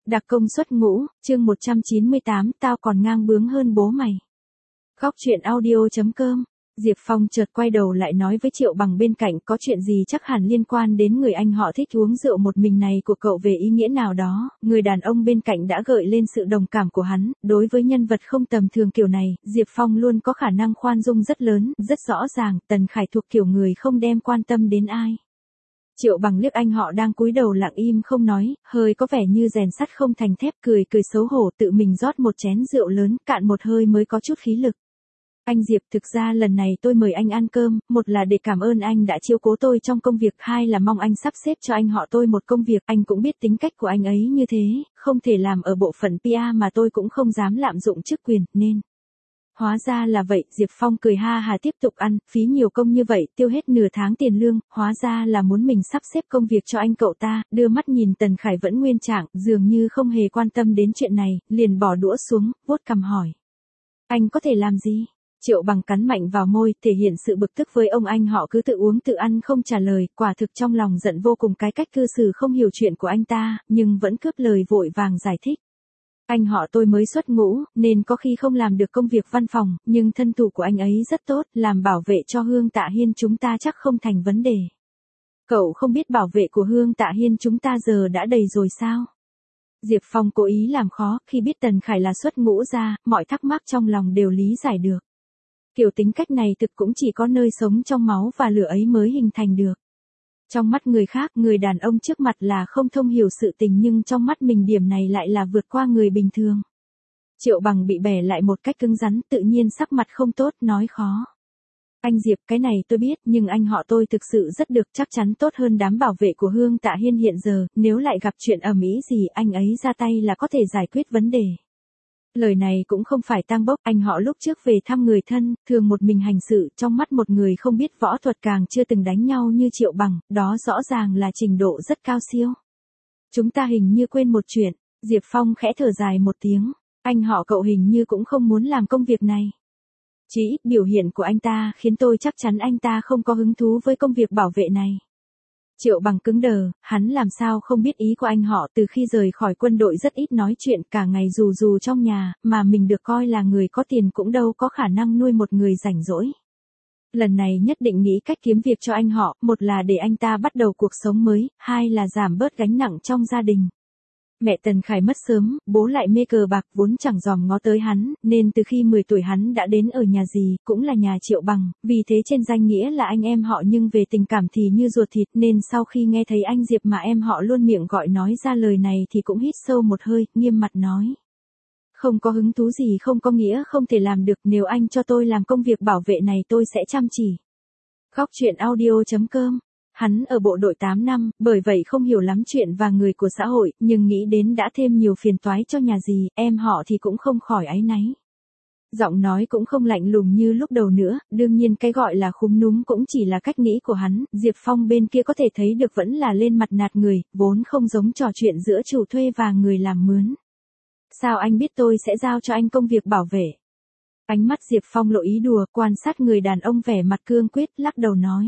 Đặc công xuất ngũ, chương 198, tao còn ngang bướng hơn bố mày. Góc truyện audio.com. Diệp Phong chợt quay đầu lại nói với Triệu Bằng bên cạnh, có chuyện gì chắc hẳn liên quan đến người anh họ thích uống rượu một mình này của cậu về ý nghĩa nào đó. Người đàn ông bên cạnh đã gợi lên sự đồng cảm của hắn. Đối với nhân vật không tầm thường kiểu này, Diệp Phong luôn có khả năng khoan dung rất lớn. Rất rõ ràng, Tần Khải thuộc kiểu người không đem quan tâm đến ai. Triệu Bằng liếc anh họ đang cúi đầu lặng im không nói, hơi có vẻ như rèn sắt không thành thép, cười xấu hổ, tự mình rót một chén rượu lớn, cạn một hơi mới có chút khí lực. Anh Diệp, thực ra lần này tôi mời anh ăn cơm, một là để cảm ơn anh đã chiếu cố tôi trong công việc, hai là mong anh sắp xếp cho anh họ tôi một công việc, anh cũng biết tính cách của anh ấy như thế, không thể làm ở bộ phận PR mà tôi cũng không dám lạm dụng chức quyền, nên... Hóa ra là vậy, Diệp Phong cười ha hà tiếp tục ăn, phí nhiều công như vậy, tiêu hết nửa tháng tiền lương, hóa ra là muốn mình sắp xếp công việc cho anh cậu ta, đưa mắt nhìn Tần Khải vẫn nguyên trạng, dường như không hề quan tâm đến chuyện này, liền bỏ đũa xuống, vuốt cằm hỏi. Anh có thể làm gì? Triệu Bằng cắn mạnh vào môi, thể hiện sự bực tức với ông anh họ cứ tự uống tự ăn không trả lời, quả thực trong lòng giận vô cùng cái cách cư xử không hiểu chuyện của anh ta, nhưng vẫn cướp lời vội vàng giải thích. Anh họ tôi mới xuất ngũ, nên có khi không làm được công việc văn phòng, nhưng thân thủ của anh ấy rất tốt, làm bảo vệ cho Hương Tạ Hiên chúng ta chắc không thành vấn đề. Cậu không biết bảo vệ của Hương Tạ Hiên chúng ta giờ đã đầy rồi sao? Diệp Phong cố ý làm khó, khi biết Tần Khải là xuất ngũ ra, mọi thắc mắc trong lòng đều lý giải được. Kiểu tính cách này thực cũng chỉ có nơi sống trong máu và lửa ấy mới hình thành được. Trong mắt người khác, người đàn ông trước mặt là không thông hiểu sự tình, nhưng trong mắt mình điểm này lại là vượt qua người bình thường. Triệu Bằng bị bẻ lại một cách cứng rắn, tự nhiên sắc mặt không tốt, nói khó. Anh Diệp, cái này tôi biết, nhưng anh họ tôi thực sự rất được, chắc chắn tốt hơn đám bảo vệ của Hương Tạ Hiên hiện giờ, nếu lại gặp chuyện ầm ĩ gì, anh ấy ra tay là có thể giải quyết vấn đề. Lời này cũng không phải tang bốc, anh họ lúc trước về thăm người thân, thường một mình hành sự, trong mắt một người không biết võ thuật càng chưa từng đánh nhau như Triệu Bằng, đó rõ ràng là trình độ rất cao siêu. Chúng ta hình như quên một chuyện, Diệp Phong khẽ thở dài một tiếng, anh họ cậu hình như cũng không muốn làm công việc này. Chỉ ít biểu hiện của anh ta khiến tôi chắc chắn anh ta không có hứng thú với công việc bảo vệ này. Triệu Bằng cứng đờ, hắn làm sao không biết ý của anh họ, từ khi rời khỏi quân đội rất ít nói chuyện, cả ngày rù trong nhà, mà mình được coi là người có tiền cũng đâu có khả năng nuôi một người rảnh rỗi. Lần này nhất định nghĩ cách kiếm việc cho anh họ, một là để anh ta bắt đầu cuộc sống mới, hai là giảm bớt gánh nặng trong gia đình. Mẹ Tần Khải mất sớm, bố lại mê cờ bạc vốn chẳng dòm ngó tới hắn, nên từ khi 10 tuổi hắn đã đến ở nhà dì, cũng là nhà Triệu Bằng, vì thế trên danh nghĩa là anh em họ nhưng về tình cảm thì như ruột thịt, nên sau khi nghe thấy anh Diệp mà em họ luôn miệng gọi nói ra lời này thì cũng hít sâu một hơi, nghiêm mặt nói. Không có hứng thú gì không có nghĩa không thể làm được, nếu anh cho tôi làm công việc bảo vệ này tôi sẽ chăm chỉ. Góc truyện audio.com. Hắn ở bộ đội 8 năm, bởi vậy không hiểu lắm chuyện và người của xã hội, nhưng nghĩ đến đã thêm nhiều phiền toái cho nhà dì, em họ thì cũng không khỏi áy náy. Giọng nói cũng không lạnh lùng như lúc đầu nữa, đương nhiên cái gọi là khúm núm cũng chỉ là cách nghĩ của hắn, Diệp Phong bên kia có thể thấy được vẫn là lên mặt nạt người, vốn không giống trò chuyện giữa chủ thuê và người làm mướn. Sao anh biết tôi sẽ giao cho anh công việc bảo vệ? Ánh mắt Diệp Phong lộ ý đùa, quan sát người đàn ông vẻ mặt cương quyết, lắc đầu nói.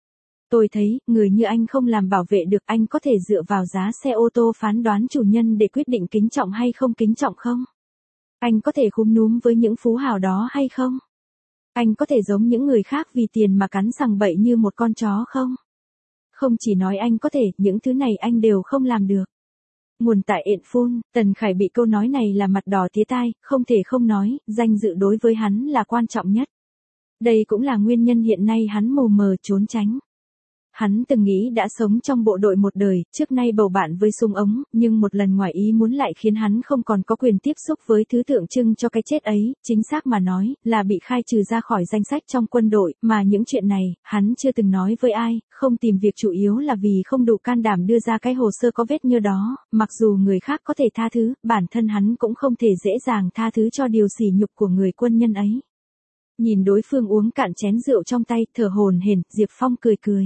Tôi thấy, người như anh không làm bảo vệ được, anh có thể dựa vào giá xe ô tô phán đoán chủ nhân để quyết định kính trọng hay không kính trọng không? Anh có thể khúm núm với những phú hào đó hay không? Anh có thể giống những người khác vì tiền mà cắn sằng bậy như một con chó không? Không chỉ nói anh có thể, những thứ này anh đều không làm được. Nguồn tại Info, Tần Khải bị câu nói này là mặt đỏ tía tai, không thể không nói, danh dự đối với hắn là quan trọng nhất. Đây cũng là nguyên nhân hiện nay hắn mù mờ trốn tránh. Hắn từng nghĩ đã sống trong bộ đội một đời, trước nay bầu bạn với súng ống, nhưng một lần ngoài ý muốn lại khiến hắn không còn có quyền tiếp xúc với thứ tượng trưng cho cái chết ấy, chính xác mà nói, là bị khai trừ ra khỏi danh sách trong quân đội, mà những chuyện này, hắn chưa từng nói với ai, không tìm việc chủ yếu là vì không đủ can đảm đưa ra cái hồ sơ có vết nhơ đó, mặc dù người khác có thể tha thứ, bản thân hắn cũng không thể dễ dàng tha thứ cho điều sỉ nhục của người quân nhân ấy. Nhìn đối phương uống cạn chén rượu trong tay, thở hổn hển, Diệp Phong cười.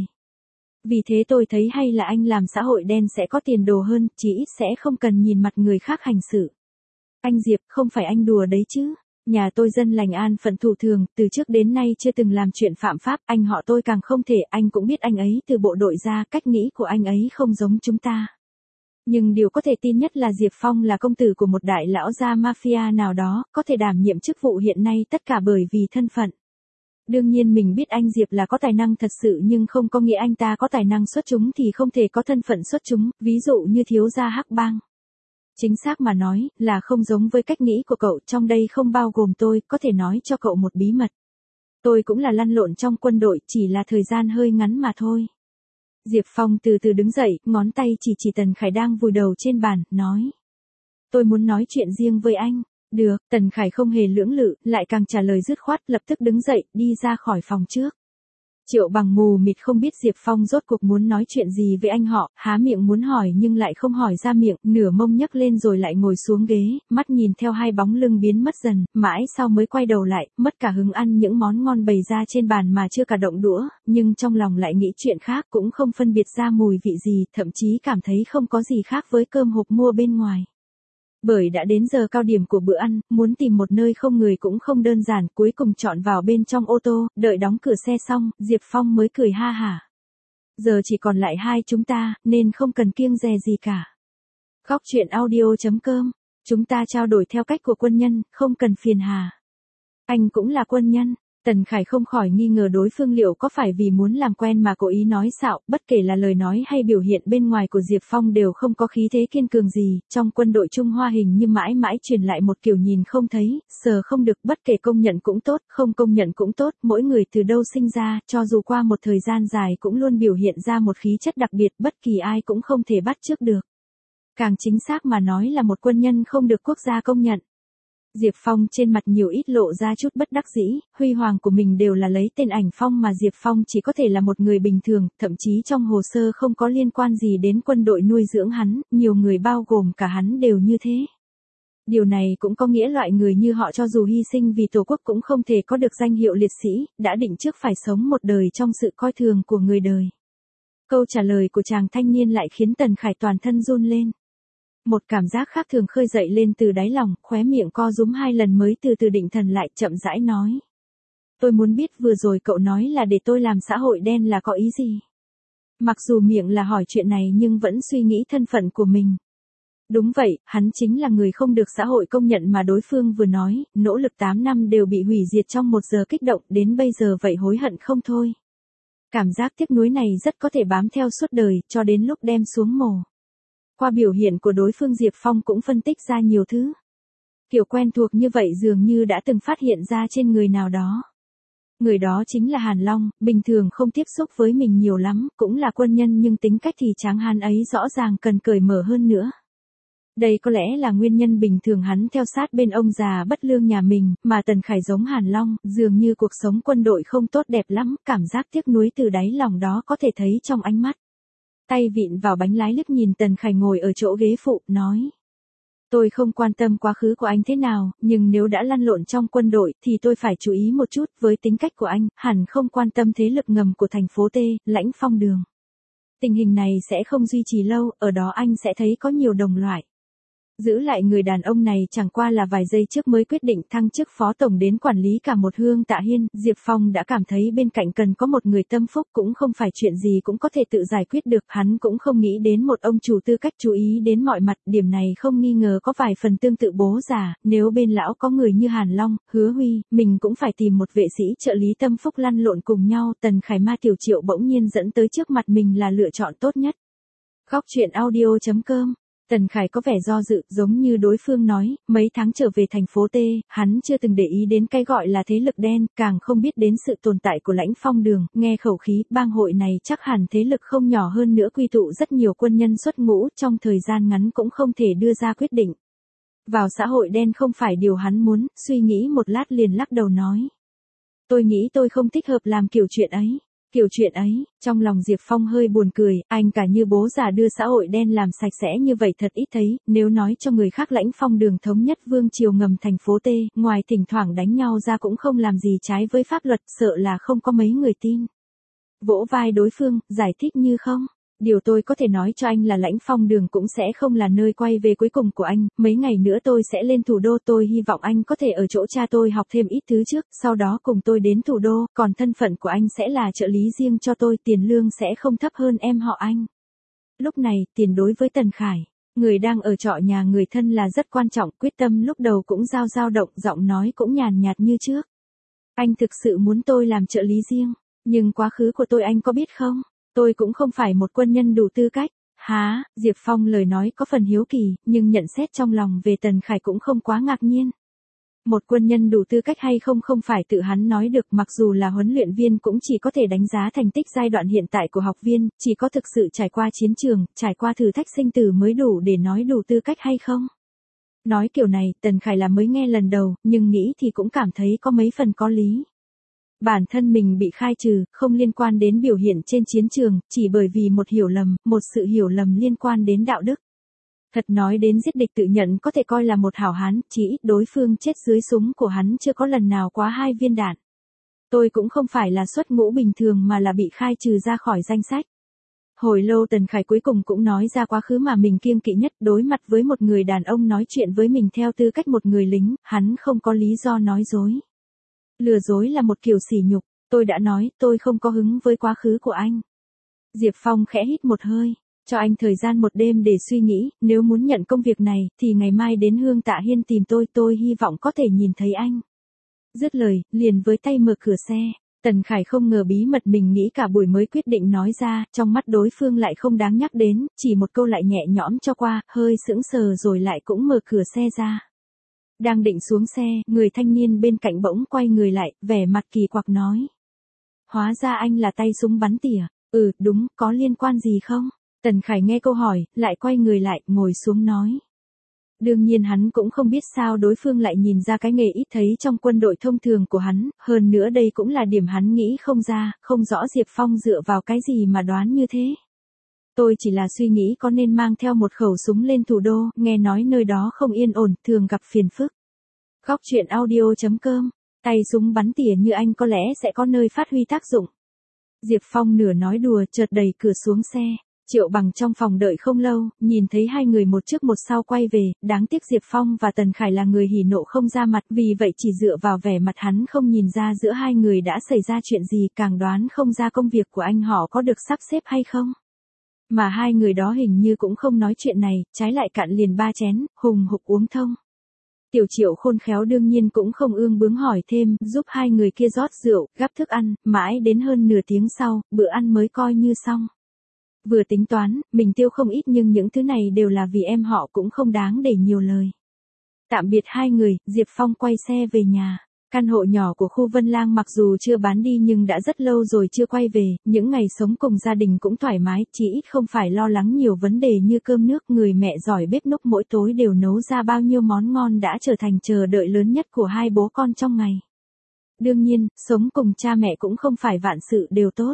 Vì thế tôi thấy hay là anh làm xã hội đen sẽ có tiền đồ hơn, chỉ ít sẽ không cần nhìn mặt người khác hành sự. Anh Diệp, không phải anh đùa đấy chứ. Nhà tôi dân lành an phận thủ thường, từ trước đến nay chưa từng làm chuyện phạm pháp, anh họ tôi càng không thể, anh cũng biết anh ấy từ bộ đội ra, cách nghĩ của anh ấy không giống chúng ta. Nhưng điều có thể tin nhất là Diệp Phong là công tử của một đại lão gia mafia nào đó, có thể đảm nhiệm chức vụ hiện nay tất cả bởi vì thân phận. Đương nhiên mình biết anh Diệp là có tài năng thật sự nhưng không có nghĩa anh ta có tài năng xuất chúng thì không thể có thân phận xuất chúng, ví dụ như thiếu gia Hắc Bang. Chính xác mà nói, là không giống với cách nghĩ của cậu, trong đây không bao gồm tôi, có thể nói cho cậu một bí mật. Tôi cũng là lăn lộn trong quân đội, chỉ là thời gian hơi ngắn mà thôi. Diệp Phong từ từ đứng dậy, ngón tay chỉ Tần Khải đang vùi đầu trên bàn, nói. Tôi muốn nói chuyện riêng với anh. Được, Tần Khải không hề lưỡng lự, lại càng trả lời dứt khoát, lập tức đứng dậy, đi ra khỏi phòng trước. Triệu Bằng mù mịt không biết Diệp Phong rốt cuộc muốn nói chuyện gì với anh họ, há miệng muốn hỏi nhưng lại không hỏi ra miệng, nửa mông nhấc lên rồi lại ngồi xuống ghế, mắt nhìn theo hai bóng lưng biến mất dần, mãi sau mới quay đầu lại, mất cả hứng ăn những món ngon bày ra trên bàn mà chưa cả động đũa, nhưng trong lòng lại nghĩ chuyện khác, cũng không phân biệt ra mùi vị gì, thậm chí cảm thấy không có gì khác với cơm hộp mua bên ngoài. Bởi đã đến giờ cao điểm của bữa ăn, muốn tìm một nơi không người cũng không đơn giản, cuối cùng chọn vào bên trong ô tô, đợi đóng cửa xe xong, Diệp Phong mới cười ha hả. Giờ chỉ còn lại hai chúng ta, nên không cần kiêng dè gì cả. Khóc chuyện audio.com, chúng ta trao đổi theo cách của quân nhân, không cần phiền hà. Anh cũng là quân nhân. Tần Khải không khỏi nghi ngờ đối phương liệu có phải vì muốn làm quen mà cố ý nói xạo, bất kể là lời nói hay biểu hiện bên ngoài của Diệp Phong đều không có khí thế kiên cường gì, trong quân đội Trung Hoa hình như mãi mãi truyền lại một kiểu nhìn không thấy, sờ không được, bất kể công nhận cũng tốt, không công nhận cũng tốt, mỗi người từ đâu sinh ra, cho dù qua một thời gian dài cũng luôn biểu hiện ra một khí chất đặc biệt, bất kỳ ai cũng không thể bắt chước được. Càng chính xác mà nói là một quân nhân không được quốc gia công nhận. Diệp Phong trên mặt nhiều ít lộ ra chút bất đắc dĩ, huy hoàng của mình đều là lấy tên ảnh Phong mà Diệp Phong chỉ có thể là một người bình thường, thậm chí trong hồ sơ không có liên quan gì đến quân đội nuôi dưỡng hắn, nhiều người bao gồm cả hắn đều như thế. Điều này cũng có nghĩa loại người như họ cho dù hy sinh vì Tổ quốc cũng không thể có được danh hiệu liệt sĩ, đã định trước phải sống một đời trong sự coi thường của người đời. Câu trả lời của chàng thanh niên lại khiến Tần Khải toàn thân run lên. Một cảm giác khác thường khơi dậy lên từ đáy lòng, khóe miệng co rúm hai lần mới từ từ định thần lại, chậm rãi nói. Tôi muốn biết vừa rồi cậu nói là để tôi làm xã hội đen là có ý gì? Mặc dù miệng là hỏi chuyện này nhưng vẫn suy nghĩ thân phận của mình. Đúng vậy, hắn chính là người không được xã hội công nhận mà đối phương vừa nói, nỗ lực 8 năm đều bị hủy diệt trong 1 giờ kích động, đến bây giờ vậy hối hận không thôi. Cảm giác tiếc nuối này rất có thể bám theo suốt đời, cho đến lúc đem xuống mồ. Qua biểu hiện của đối phương Diệp Phong cũng phân tích ra nhiều thứ. Kiểu quen thuộc như vậy dường như đã từng phát hiện ra trên người nào đó. Người đó chính là Hàn Long, bình thường không tiếp xúc với mình nhiều lắm, cũng là quân nhân nhưng tính cách thì tráng hán ấy rõ ràng cần cởi mở hơn nữa. Đây có lẽ là nguyên nhân bình thường hắn theo sát bên ông già bất lương nhà mình, mà Tần Khải giống Hàn Long, dường như cuộc sống quân đội không tốt đẹp lắm, cảm giác tiếc nuối từ đáy lòng đó có thể thấy trong ánh mắt. Tay vịn vào bánh lái liếc nhìn Tần Khải ngồi ở chỗ ghế phụ, nói. Tôi không quan tâm quá khứ của anh thế nào, nhưng nếu đã lăn lộn trong quân đội, thì tôi phải chú ý một chút, với tính cách của anh, hẳn không quan tâm thế lực ngầm của thành phố T, Lãnh Phong Đường. Tình hình này sẽ không duy trì lâu, ở đó anh sẽ thấy có nhiều đồng loại. Giữ lại người đàn ông này chẳng qua là vài giây trước mới quyết định thăng chức phó tổng đến quản lý cả một Hương Tạ Hiên, Diệp Phong đã cảm thấy bên cạnh cần có một người tâm phúc, cũng không phải chuyện gì cũng có thể tự giải quyết được, hắn cũng không nghĩ đến một ông chủ tư cách chú ý đến mọi mặt, điểm này không nghi ngờ có vài phần tương tự bố già, nếu bên lão có người như Hàn Long, Hứa Huy, mình cũng phải tìm một vệ sĩ trợ lý tâm phúc lăn lộn cùng nhau, Tần Khải Ma Tiểu Triệu bỗng nhiên dẫn tới trước mặt mình là lựa chọn tốt nhất. Khóc chuyện audio.com. Tần Khải có vẻ do dự, giống như đối phương nói, mấy tháng trở về thành phố T, hắn chưa từng để ý đến cái gọi là thế lực đen, càng không biết đến sự tồn tại của Lãnh Phong Đường, nghe khẩu khí, bang hội này chắc hẳn thế lực không nhỏ hơn nữa, quy tụ rất nhiều quân nhân xuất ngũ, trong thời gian ngắn cũng không thể đưa ra quyết định. Vào xã hội đen không phải điều hắn muốn, suy nghĩ một lát liền lắc đầu nói. Tôi nghĩ tôi không thích hợp làm kiểu chuyện ấy. Kiểu chuyện ấy, trong lòng Diệp Phong hơi buồn cười, anh cả như bố già đưa xã hội đen làm sạch sẽ như vậy thật ít thấy, nếu nói cho người khác Lãnh Phong Đường thống nhất vương triều ngầm thành phố T, ngoài thỉnh thoảng đánh nhau ra cũng không làm gì trái với pháp luật, sợ là không có mấy người tin. Vỗ vai đối phương, giải thích như không. Điều tôi có thể nói cho anh là Lãnh Phong Đường cũng sẽ không là nơi quay về cuối cùng của anh, mấy ngày nữa tôi sẽ lên thủ đô, tôi hy vọng anh có thể ở chỗ cha tôi học thêm ít thứ trước, sau đó cùng tôi đến thủ đô, còn thân phận của anh sẽ là trợ lý riêng cho tôi, tiền lương sẽ không thấp hơn em họ anh. Lúc này, tiền đối với Tần Khải Người đang ở trọ nhà người thân là rất quan trọng, quyết tâm lúc đầu cũng dao động, giọng nói cũng nhàn nhạt như trước. Anh thực sự muốn tôi làm trợ lý riêng, nhưng quá khứ của tôi anh có biết không? Tôi cũng không phải một quân nhân đủ tư cách. Hả? Diệp Phong lời nói có phần hiếu kỳ, nhưng nhận xét trong lòng về Tần Khải cũng không quá ngạc nhiên. Một quân nhân đủ tư cách hay không không phải tự hắn nói được, mặc dù là huấn luyện viên cũng chỉ có thể đánh giá thành tích giai đoạn hiện tại của học viên, chỉ có thực sự trải qua chiến trường, trải qua thử thách sinh tử mới đủ để nói đủ tư cách hay không. Nói kiểu này, Tần Khải là mới nghe lần đầu, nhưng nghĩ thì cũng cảm thấy có mấy phần có lý. Bản thân mình bị khai trừ, không liên quan đến biểu hiện trên chiến trường, chỉ bởi vì một hiểu lầm, một sự hiểu lầm liên quan đến đạo đức. Thật nói đến giết địch tự nhận có thể coi là một hảo hán, chỉ ít đối phương chết dưới súng của hắn chưa có lần nào quá 2 viên đạn. Tôi cũng không phải là xuất ngũ bình thường mà là bị khai trừ ra khỏi danh sách. Hồi lâu Tần Khải cuối cùng cũng nói ra quá khứ mà mình kiêng kỵ nhất, đối mặt với một người đàn ông nói chuyện với mình theo tư cách một người lính, hắn không có lý do nói dối. Lừa dối là một kiểu sỉ nhục, tôi đã nói tôi không có hứng với quá khứ của anh. Diệp Phong khẽ hít một hơi, cho anh thời gian một đêm để suy nghĩ, nếu muốn nhận công việc này thì ngày mai đến Hương Tạ Hiên tìm tôi hy vọng có thể nhìn thấy anh. Dứt lời, liền với tay mở cửa xe. Tần Khải không ngờ bí mật mình nghĩ cả buổi mới quyết định nói ra, trong mắt đối phương lại không đáng nhắc đến, chỉ một câu lại nhẹ nhõm cho qua, hơi sững sờ rồi lại cũng mở cửa xe ra. Đang định xuống xe, người thanh niên bên cạnh bỗng quay người lại, vẻ mặt kỳ quặc nói. Hóa ra anh là tay súng bắn tỉa. Ừ, đúng, có liên quan gì không? Tần Khải nghe câu hỏi, lại quay người lại, ngồi xuống nói. Đương nhiên hắn cũng không biết sao đối phương lại nhìn ra cái nghề ít thấy trong quân đội thông thường của hắn, hơn nữa đây cũng là điểm hắn nghĩ không ra, không rõ Diệp Phong dựa vào cái gì mà đoán như thế. Tôi chỉ là suy nghĩ có nên mang theo một khẩu súng lên thủ đô, nghe nói nơi đó không yên ổn, thường gặp phiền phức. Góc truyện audio.com, tay súng bắn tỉa như anh có lẽ sẽ có nơi phát huy tác dụng. Diệp Phong nửa nói đùa chợt đẩy cửa xuống xe. Triệu Bằng trong phòng đợi không lâu, nhìn thấy hai người một trước một sau quay về, đáng tiếc Diệp Phong và Tần Khải là người hỉ nộ không ra mặt, vì vậy chỉ dựa vào vẻ mặt hắn không nhìn ra giữa hai người đã xảy ra chuyện gì, càng đoán không ra công việc của anh họ có được sắp xếp hay không. Mà hai người đó hình như cũng không nói chuyện này, trái lại cạn liền 3 chén, hùng hục uống thông. Tiểu Triệu khôn khéo đương nhiên cũng không ương bướng hỏi thêm, giúp hai người kia rót rượu, gắp thức ăn, mãi đến hơn nửa tiếng sau, bữa ăn mới coi như xong. Vừa tính toán, mình tiêu không ít nhưng những thứ này đều là vì em họ cũng không đáng để nhiều lời. Tạm biệt hai người, Diệp Phong quay xe về nhà. Căn hộ nhỏ của khu Vân Lang mặc dù chưa bán đi nhưng đã rất lâu rồi chưa quay về, những ngày sống cùng gia đình cũng thoải mái, chỉ ít không phải lo lắng nhiều vấn đề như cơm nước, người mẹ giỏi bếp núc mỗi tối đều nấu ra bao nhiêu món ngon đã trở thành chờ đợi lớn nhất của hai bố con trong ngày. Đương nhiên, sống cùng cha mẹ cũng không phải vạn sự đều tốt.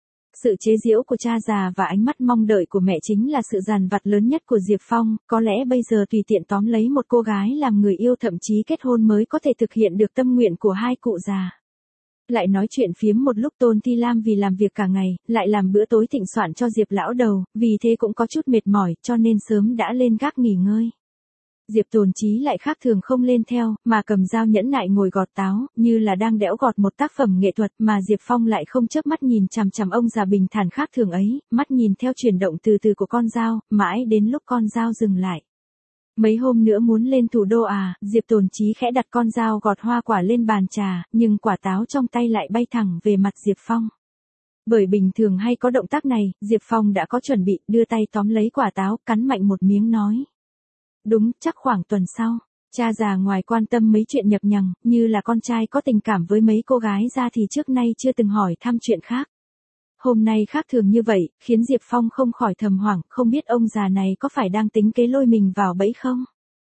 Sự chế giễu của cha già và ánh mắt mong đợi của mẹ chính là sự dằn vặt lớn nhất của Diệp Phong, có lẽ bây giờ tùy tiện tóm lấy một cô gái làm người yêu thậm chí kết hôn mới có thể thực hiện được tâm nguyện của hai cụ già. Lại nói chuyện phiếm một lúc Tôn Thi Lam vì làm việc cả ngày, lại làm bữa tối thịnh soạn cho Diệp lão đầu, vì thế cũng có chút mệt mỏi cho nên sớm đã lên gác nghỉ ngơi. Diệp Tồn Chí lại khác thường không lên theo, mà cầm dao nhẫn nại ngồi gọt táo, như là đang đẽo gọt một tác phẩm nghệ thuật, mà Diệp Phong lại không chớp mắt nhìn chằm chằm ông già bình thản khác thường ấy, mắt nhìn theo chuyển động từ từ của con dao, mãi đến lúc con dao dừng lại. Mấy hôm nữa muốn lên thủ đô à? Diệp Tồn Chí khẽ đặt con dao gọt hoa quả lên bàn trà, nhưng quả táo trong tay lại bay thẳng về mặt Diệp Phong. Bởi bình thường hay có động tác này, Diệp Phong đã có chuẩn bị, đưa tay tóm lấy quả táo, cắn mạnh một miếng nói. Đúng, chắc khoảng tuần sau. Cha già ngoài quan tâm mấy chuyện nhập nhằng, như là con trai có tình cảm với mấy cô gái ra thì trước nay chưa từng hỏi thăm chuyện khác. Hôm nay khác thường như vậy, khiến Diệp Phong không khỏi thầm hoảng, không biết ông già này có phải đang tính kế lôi mình vào bẫy không?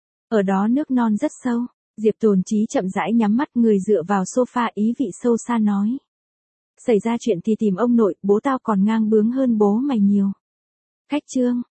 Ở đó nước non rất sâu, Diệp Tồn Chí chậm rãi nhắm mắt, người dựa vào sofa ý vị sâu xa nói. Xảy ra chuyện thì tìm ông nội, bố tao còn ngang bướng hơn bố mày nhiều. Khách chương.